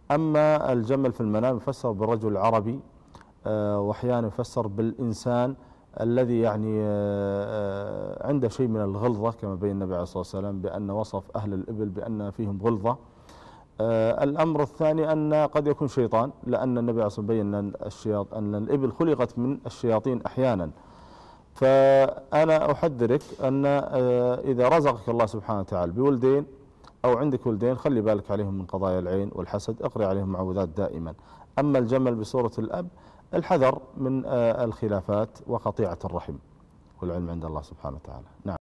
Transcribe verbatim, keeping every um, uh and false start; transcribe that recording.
أما الجمل في المنام يفسر بالرجل العربي، وأحيانا يفسر بالإنسان الذي يعني عنده شيء من الغلظة، كما بين النبي عليه الصلاة والسلام بأن وصف أهل الإبل بأن فيهم غلظة. الأمر الثاني أن قد يكون شيطان، لأن النبي عليه الصلاة والسلام بين الشياط أن الإبل خلقت من الشياطين أحيانا. فأنا أحذرك أن إذا رزقك الله سبحانه وتعالى بولدين أو عندك ولدين، خلي بالك عليهم من قضايا العين والحسد، اقرأ عليهم معوذات دائما. أما الجمل بصورة الأب، الحذر من الخلافات وقطيعة الرحم، والعلم عند الله سبحانه وتعالى. نعم.